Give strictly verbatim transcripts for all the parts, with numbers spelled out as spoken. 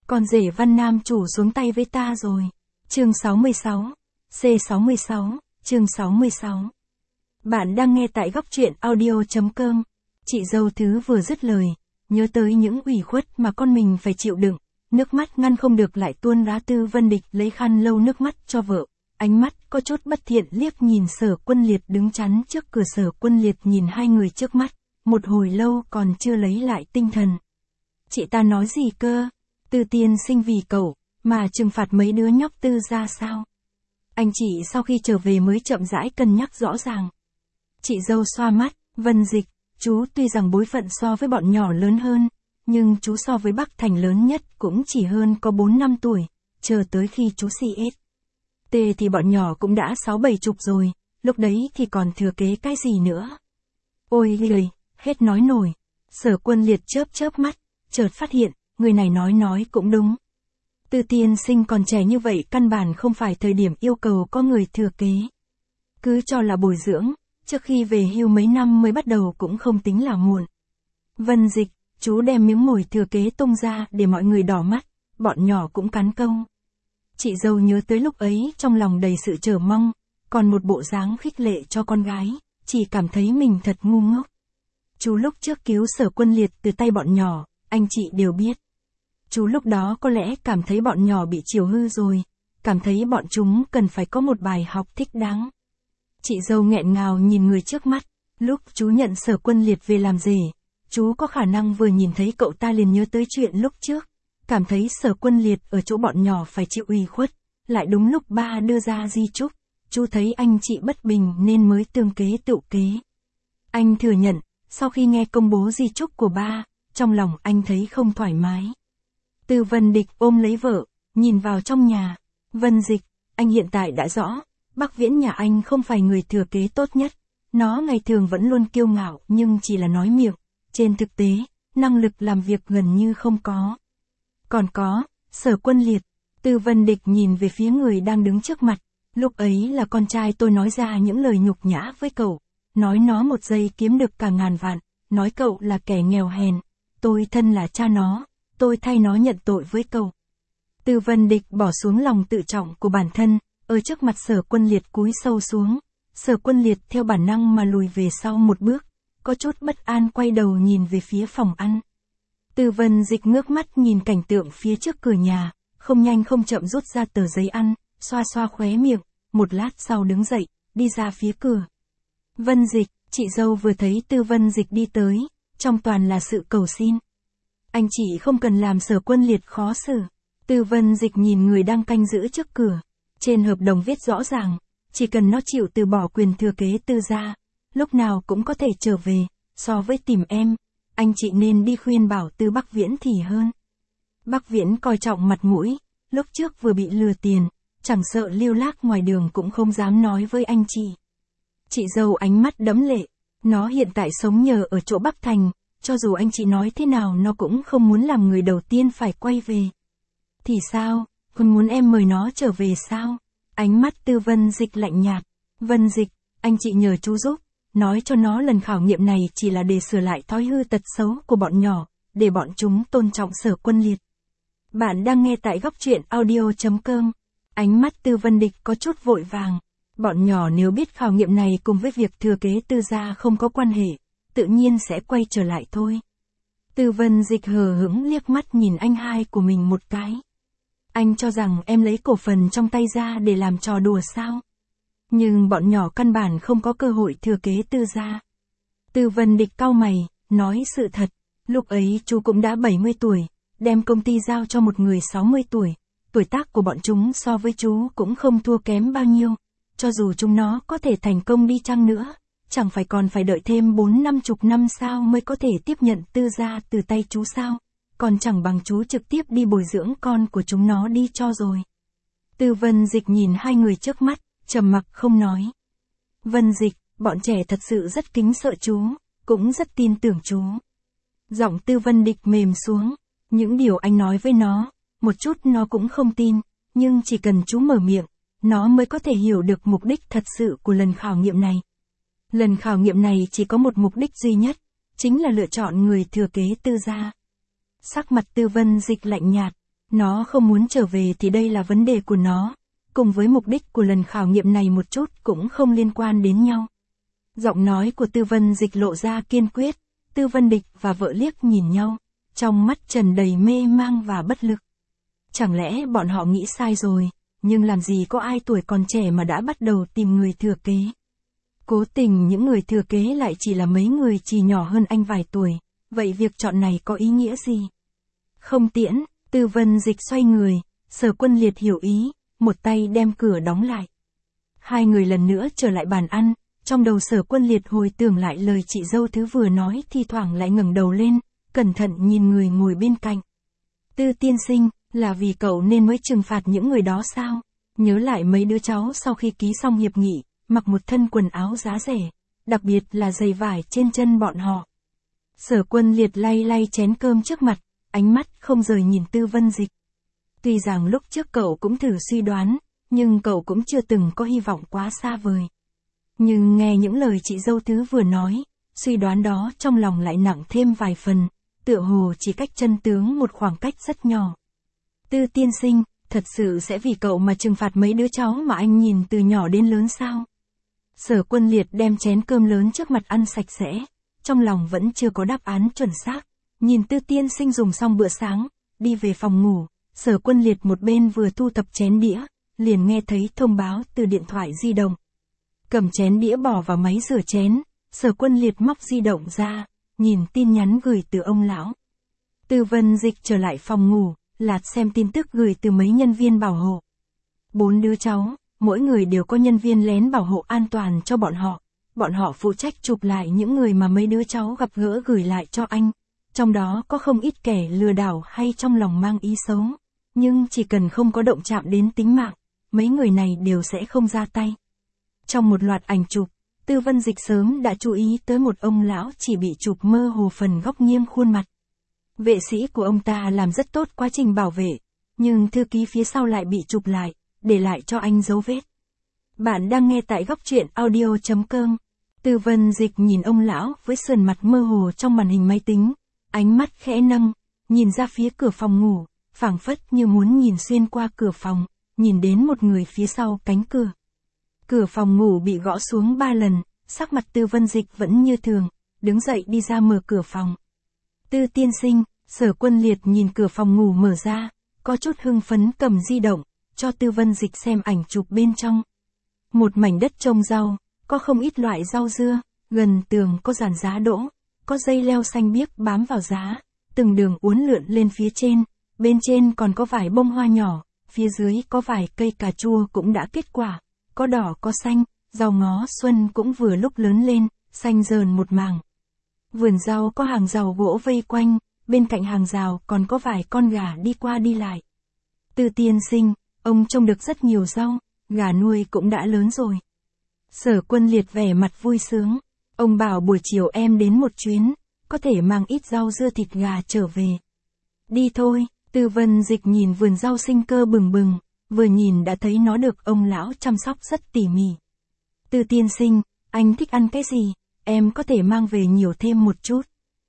Con rể Văn Nam chủ xuống tay với ta rồi. Chương sáu mươi sáu. C sáu mươi sáu, chương sáu mươi sáu. Bạn đang nghe tại góc truyện audio chấm com. Chị dâu Thứ vừa dứt lời, nhớ tới những ủy khuất mà con mình phải chịu đựng, nước mắt ngăn không được lại tuôn ra. Tư Vân Địch lấy khăn lau nước mắt cho vợ, ánh mắt có chút bất thiện liếc nhìn Sở Quân Liệt đứng chắn trước cửa. Sở Quân Liệt nhìn hai người trước mắt, một hồi lâu còn chưa lấy lại tinh thần. Chị ta nói gì cơ? Tư tiên sinh vì cậu mà trừng phạt mấy đứa nhóc Tư ra sao? Anh chị sau khi trở về mới chậm rãi cân nhắc rõ ràng. Chị dâu xoa mắt, Vân Dịch, chú tuy rằng bối phận so với bọn nhỏ lớn hơn, nhưng chú so với Bắc Thành lớn nhất cũng chỉ hơn có bốn năm tuổi, chờ tới khi chú xê ét tê thì bọn nhỏ cũng đã sáu bảy chục rồi, lúc đấy thì còn thừa kế cái gì nữa. Ôi lười, hết nói nổi. Sở Quân Liệt chớp chớp mắt, chợt phát hiện, người này nói nói cũng đúng. Tư tiên sinh còn trẻ như vậy căn bản không phải thời điểm yêu cầu có người thừa kế. Cứ cho là bồi dưỡng, trước khi về hưu mấy năm mới bắt đầu cũng không tính là muộn. Vân Dịch, chú đem miếng mồi thừa kế tung ra để mọi người đỏ mắt, bọn nhỏ cũng cắn câu. Chị dâu nhớ tới lúc ấy trong lòng đầy sự chờ mong, còn một bộ dáng khích lệ cho con gái, chỉ cảm thấy mình thật ngu ngốc. Chú lúc trước cứu Sở Quân Liệt từ tay bọn nhỏ, anh chị đều biết. Chú lúc đó có lẽ cảm thấy bọn nhỏ bị chiều hư rồi, cảm thấy bọn chúng cần phải có một bài học thích đáng. Chị dâu nghẹn ngào nhìn người trước mắt, lúc chú nhận Sở Quân Liệt về làm rể, chú có khả năng vừa nhìn thấy cậu ta liền nhớ tới chuyện lúc trước, cảm thấy Sở Quân Liệt ở chỗ bọn nhỏ phải chịu ủy khuất, lại đúng lúc ba đưa ra di chúc, chú thấy anh chị bất bình nên mới tương kế tự kế. Anh thừa nhận, sau khi nghe công bố di chúc của ba, trong lòng anh thấy không thoải mái. Tư Vân Địch ôm lấy vợ, nhìn vào trong nhà. Vân Dịch, anh hiện tại đã rõ, Bắc Viễn nhà anh không phải người thừa kế tốt nhất. Nó ngày thường vẫn luôn kiêu ngạo nhưng chỉ là nói miệng. Trên thực tế, năng lực làm việc gần như không có. Còn có, Sở Quân Liệt. Tư Vân Địch nhìn về phía người đang đứng trước mặt. Lúc ấy là con trai tôi nói ra những lời nhục nhã với cậu. Nói nó một giây kiếm được cả ngàn vạn. Nói cậu là kẻ nghèo hèn. Tôi thân là cha nó. Tôi thay nó nhận tội với cậu. Tư Vân Địch bỏ xuống lòng tự trọng của bản thân, ở trước mặt Sở Quân Liệt cúi sâu xuống. Sở Quân Liệt theo bản năng mà lùi về sau một bước, có chút bất an quay đầu nhìn về phía phòng ăn. Tư Vân Dịch ngước mắt nhìn cảnh tượng phía trước cửa nhà, không nhanh không chậm rút ra tờ giấy ăn, xoa xoa khóe miệng, một lát sau đứng dậy, đi ra phía cửa. Vân Dịch, chị dâu vừa thấy Tư Vân Dịch đi tới, trong toàn là sự cầu xin. Anh chị không cần làm Sở Quân Liệt khó xử. Tư Vân Dịch nhìn người đang canh giữ trước cửa. Trên hợp đồng viết rõ ràng, chỉ cần nó chịu từ bỏ quyền thừa kế Tư gia, lúc nào cũng có thể trở về, so với tìm em, anh chị nên đi khuyên bảo Tư Bắc Viễn thì hơn. Bắc Viễn coi trọng mặt mũi, lúc trước vừa bị lừa tiền, chẳng sợ lưu lạc ngoài đường cũng không dám nói với anh chị. Chị dâu ánh mắt đẫm lệ, nó hiện tại sống nhờ ở chỗ Bắc Thành. Cho dù anh chị nói thế nào nó cũng không muốn làm người đầu tiên phải quay về. Thì sao, còn muốn em mời nó trở về sao? Ánh mắt Tư Vân Dịch lạnh nhạt. Vân Dịch, anh chị nhờ chú giúp, nói cho nó lần khảo nghiệm này chỉ là để sửa lại thói hư tật xấu của bọn nhỏ, để bọn chúng tôn trọng Sở Quân Liệt. Bạn đang nghe tại góc truyện audio chấm com. Ánh mắt Tư Vân Địch có chút vội vàng. Bọn nhỏ nếu biết khảo nghiệm này cùng với việc thừa kế Tư gia không có quan hệ, tự nhiên sẽ quay trở lại thôi. Tư Vân Dịch hờ hững liếc mắt nhìn anh hai của mình một cái. Anh cho rằng em lấy cổ phần trong tay ra để làm trò đùa sao? Nhưng bọn nhỏ căn bản không có cơ hội thừa kế Tư gia. Tư Vân Địch cau mày, nói sự thật. Lúc ấy chú cũng đã bảy mươi tuổi, đem công ty giao cho một người sáu mươi tuổi. Tuổi tác của bọn chúng so với chú cũng không thua kém bao nhiêu. Cho dù chúng nó có thể thành công đi chăng nữa, chẳng phải còn phải đợi thêm bốn năm chục năm sao mới có thể tiếp nhận Tư gia từ tay chú sao? Còn chẳng bằng chú trực tiếp đi bồi dưỡng con của chúng nó đi cho rồi. Tư Vân Dịch nhìn hai người trước mắt, trầm mặc không nói. Vân Dịch, bọn trẻ thật sự rất kính sợ chú, cũng rất tin tưởng chú. Giọng Tư Vân Địch mềm xuống, những điều anh nói với nó, một chút nó cũng không tin, nhưng chỉ cần chú mở miệng, nó mới có thể hiểu được mục đích thật sự của lần khảo nghiệm này. Lần khảo nghiệm này chỉ có một mục đích duy nhất, chính là lựa chọn người thừa kế Tư gia. Sắc mặt Tư Vân Dịch lạnh nhạt, Nó không muốn trở về thì đây là vấn đề của nó, cùng với mục đích của lần khảo nghiệm này một chút cũng không liên quan đến nhau. Giọng nói của Tư Vân Dịch lộ ra kiên quyết, Tư Vân Địch và vợ liếc nhìn nhau, trong mắt trần đầy mê mang và bất lực. Chẳng lẽ bọn họ nghĩ sai rồi, nhưng làm gì có ai tuổi còn trẻ mà đã bắt đầu tìm người thừa kế. Cố tình những người thừa kế lại chỉ là mấy người chỉ nhỏ hơn anh vài tuổi, vậy việc chọn này có ý nghĩa gì? Không tiễn, Tư Vân Dịch xoay người, Sở Quân Liệt hiểu ý, một tay đem cửa đóng lại. Hai người lần nữa trở lại bàn ăn, trong đầu Sở Quân Liệt hồi tưởng lại lời chị dâu thứ vừa nói, thi thoảng lại ngẩng đầu lên, cẩn thận nhìn người ngồi bên cạnh. Tư tiên sinh, là vì cậu nên mới trừng phạt những người đó sao? Nhớ lại mấy đứa cháu sau khi ký xong hiệp nghị, mặc một thân quần áo giá rẻ, đặc biệt là giày vải trên chân bọn họ. Sở Quân Liệt lay lay chén cơm trước mặt, ánh mắt không rời nhìn Tư Vân Dịch. Tuy rằng lúc trước cậu cũng thử suy đoán, nhưng cậu cũng chưa từng có hy vọng quá xa vời. Nhưng nghe những lời chị dâu thứ vừa nói, suy đoán đó trong lòng lại nặng thêm vài phần, tựa hồ chỉ cách chân tướng một khoảng cách rất nhỏ. Tư tiên sinh, thật sự sẽ vì cậu mà trừng phạt mấy đứa cháu mà anh nhìn từ nhỏ đến lớn sao? Sở Quân Liệt đem chén cơm lớn trước mặt ăn sạch sẽ, trong lòng vẫn chưa có đáp án chuẩn xác. Nhìn Tư tiên sinh dùng xong bữa sáng, đi về phòng ngủ, Sở Quân Liệt một bên vừa thu thập chén đĩa, liền nghe thấy thông báo từ điện thoại di động. Cầm chén đĩa bỏ vào máy rửa chén, Sở Quân Liệt móc di động ra, nhìn tin nhắn gửi từ ông lão. Tư Vân Dịch trở lại phòng ngủ, lạt xem tin tức gửi từ mấy nhân viên bảo hộ. Bốn đứa cháu, mỗi người đều có nhân viên lén bảo hộ an toàn cho bọn họ. Bọn họ phụ trách chụp lại những người mà mấy đứa cháu gặp gỡ gửi lại cho anh. Trong đó có không ít kẻ lừa đảo hay trong lòng mang ý xấu. Nhưng chỉ cần không có động chạm đến tính mạng, mấy người này đều sẽ không ra tay. Trong một loạt ảnh chụp, Tư Vân Dịch sớm đã chú ý tới một ông lão chỉ bị chụp mơ hồ phần góc nghiêng khuôn mặt. Vệ sĩ của ông ta làm rất tốt quá trình bảo vệ, nhưng thư ký phía sau lại bị chụp lại, để lại cho anh dấu vết. Bạn đang nghe tại góc truyện audio chấm com. Tư Vân Dịch nhìn ông lão với sườn mặt mơ hồ trong màn hình máy tính, ánh mắt khẽ nâng, nhìn ra phía cửa phòng ngủ, phảng phất như muốn nhìn xuyên qua cửa phòng, nhìn đến một người phía sau cánh cửa. Cửa phòng ngủ bị gõ xuống ba lần, sắc mặt Tư Vân Dịch vẫn như thường, đứng dậy đi ra mở cửa phòng. Tư tiên sinh, Sở Quân Liệt nhìn cửa phòng ngủ mở ra, có chút hưng phấn cầm di động, cho Tư Vân Dịch xem ảnh chụp bên trong. Một mảnh đất trồng rau, có không ít loại rau dưa, gần tường có dàn giá đỗ, có dây leo xanh biếc bám vào giá, từng đường uốn lượn lên phía trên, bên trên còn có vài bông hoa nhỏ, phía dưới có vài cây cà chua cũng đã kết quả, có đỏ có xanh, rau ngó xuân cũng vừa lúc lớn lên, xanh rờn một mảng. Vườn rau có hàng rào gỗ vây quanh, bên cạnh hàng rào còn có vài con gà đi qua đi lại. Tư tiên sinh, ông trông được rất nhiều rau, gà nuôi cũng đã lớn rồi. Sở Quân Liệt vẻ mặt vui sướng, ông bảo buổi chiều em đến một chuyến, có thể mang ít rau dưa thịt gà trở về. Đi thôi, Tư Vân Dịch nhìn vườn rau sinh cơ bừng bừng, vừa nhìn đã thấy nó được ông lão chăm sóc rất tỉ mỉ. Tư tiên sinh, anh thích ăn cái gì, em có thể mang về nhiều thêm một chút.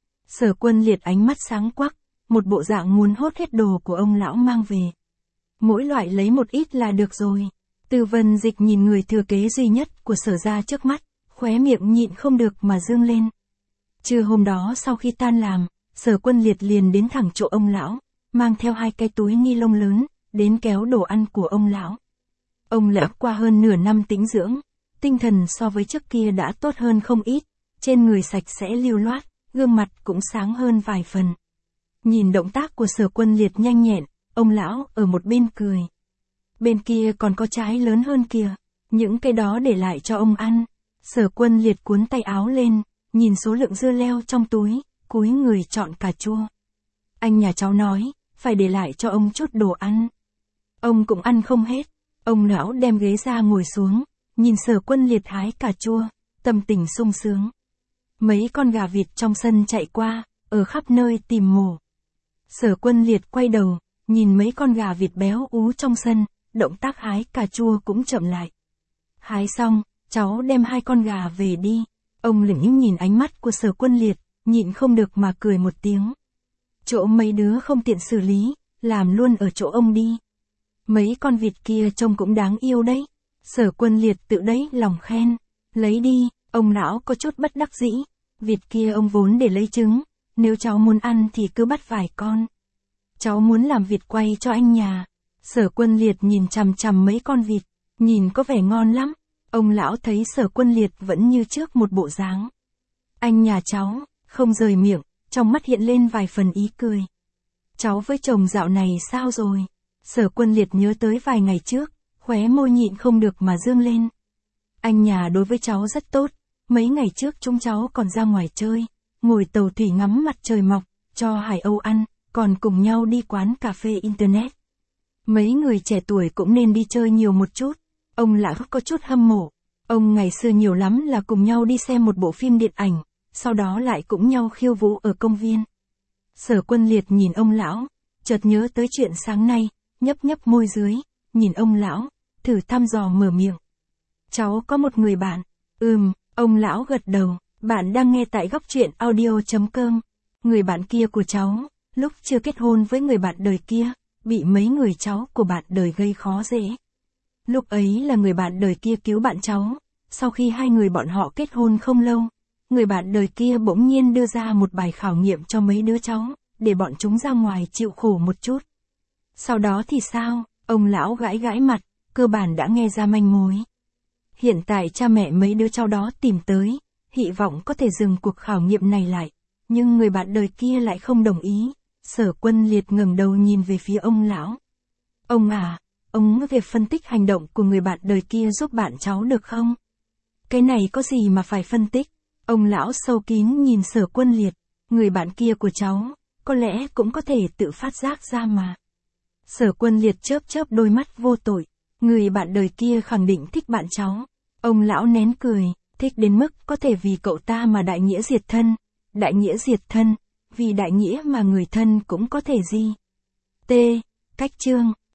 Sở Quân Liệt ánh mắt sáng quắc, một bộ dạng muốn hốt hết đồ của ông lão mang về. Mỗi loại lấy một ít là được rồi. Tư Vân Dịch nhìn người thừa kế duy nhất của Sở gia trước mắt, khóe miệng nhịn không được mà dương lên. Trưa hôm đó sau khi tan làm, Sở Quân Liệt liền đến thẳng chỗ ông lão, mang theo hai cái túi ni lông lớn, đến kéo đồ ăn của ông lão. Ông lão qua hơn nửa năm tĩnh dưỡng, tinh thần so với trước kia đã tốt hơn không ít, trên người sạch sẽ lưu loát, gương mặt cũng sáng hơn vài phần. Nhìn động tác của Sở Quân Liệt nhanh nhẹn, ông lão ở một bên cười. Bên kia còn có trái lớn hơn kìa, những cái đó để lại cho ông ăn. Sở Quân Liệt cuốn tay áo lên, nhìn số lượng dưa leo trong túi, cúi người chọn cà chua. Anh nhà cháu nói, phải để lại cho ông chút đồ ăn. Ông cũng ăn không hết, ông lão đem ghế ra ngồi xuống, nhìn Sở Quân Liệt hái cà chua, tâm tình sung sướng. Mấy con gà vịt trong sân chạy qua, ở khắp nơi tìm mổ. Sở Quân Liệt quay đầu, nhìn mấy con gà vịt béo ú trong sân, động tác hái cà chua cũng chậm lại. Hái xong, cháu đem hai con gà về đi. Ông lững nhìn ánh mắt của Sở Quân Liệt, nhịn không được mà cười một tiếng. Chỗ mấy đứa không tiện xử lý, làm luôn ở chỗ ông đi. Mấy con vịt kia trông cũng đáng yêu đấy. Sở Quân Liệt tự đấy lòng khen. Lấy đi, ông lão có chút bất đắc dĩ. Vịt kia ông vốn để lấy trứng, nếu cháu muốn ăn thì cứ bắt vài con. Cháu muốn làm vịt quay cho anh nhà. Sở Quân Liệt nhìn chằm chằm mấy con vịt, nhìn có vẻ ngon lắm. Ông lão thấy Sở Quân Liệt vẫn như trước một bộ dáng. Anh nhà cháu, không rời miệng, trong mắt hiện lên vài phần ý cười. Cháu với chồng dạo này sao rồi? Sở Quân Liệt nhớ tới vài ngày trước, khóe môi nhịn không được mà dương lên. Anh nhà đối với cháu rất tốt, mấy ngày trước chúng cháu còn ra ngoài chơi, ngồi tàu thủy ngắm mặt trời mọc, cho hải âu ăn, còn cùng nhau đi quán cà phê internet. Mấy người trẻ tuổi cũng nên đi chơi nhiều một chút. Ông lão có chút hâm mộ. Ông ngày xưa nhiều lắm là cùng nhau đi xem một bộ phim điện ảnh, sau đó lại cũng nhau khiêu vũ ở công viên. Sở Quân Liệt nhìn ông lão, chợt nhớ tới chuyện sáng nay, nhấp nhấp môi dưới, nhìn ông lão, thử thăm dò mở miệng. Cháu có một người bạn. Ừm, ông lão gật đầu. Bạn đang nghe tại góc truyện audio chấm com. Người bạn kia của cháu, lúc chưa kết hôn với người bạn đời kia, bị mấy người cháu của bạn đời gây khó dễ. Lúc ấy là người bạn đời kia cứu bạn cháu, sau khi hai người bọn họ kết hôn không lâu, người bạn đời kia bỗng nhiên đưa ra một bài khảo nghiệm cho mấy đứa cháu, để bọn chúng ra ngoài chịu khổ một chút. Sau đó thì sao? Ông lão gãi gãi mặt, cơ bản đã nghe ra manh mối. Hiện tại cha mẹ mấy đứa cháu đó tìm tới, hy vọng có thể dừng cuộc khảo nghiệm này lại, nhưng người bạn đời kia lại không đồng ý. Sở Quân Liệt ngẩng đầu nhìn về phía ông lão. Ông à, ông việc phân tích hành động của người bạn đời kia giúp bạn cháu được không? Cái này có gì mà phải phân tích? Ông lão sâu kín nhìn Sở Quân Liệt, người bạn kia của cháu, có lẽ cũng có thể tự phát giác ra mà. Sở Quân Liệt chớp chớp đôi mắt vô tội, người bạn đời kia khẳng định thích bạn cháu. Ông lão nén cười, thích đến mức có thể vì cậu ta mà đại nghĩa diệt thân, đại nghĩa diệt thân, vì đại nghĩa mà người thân cũng có thể gì. T. Cách chương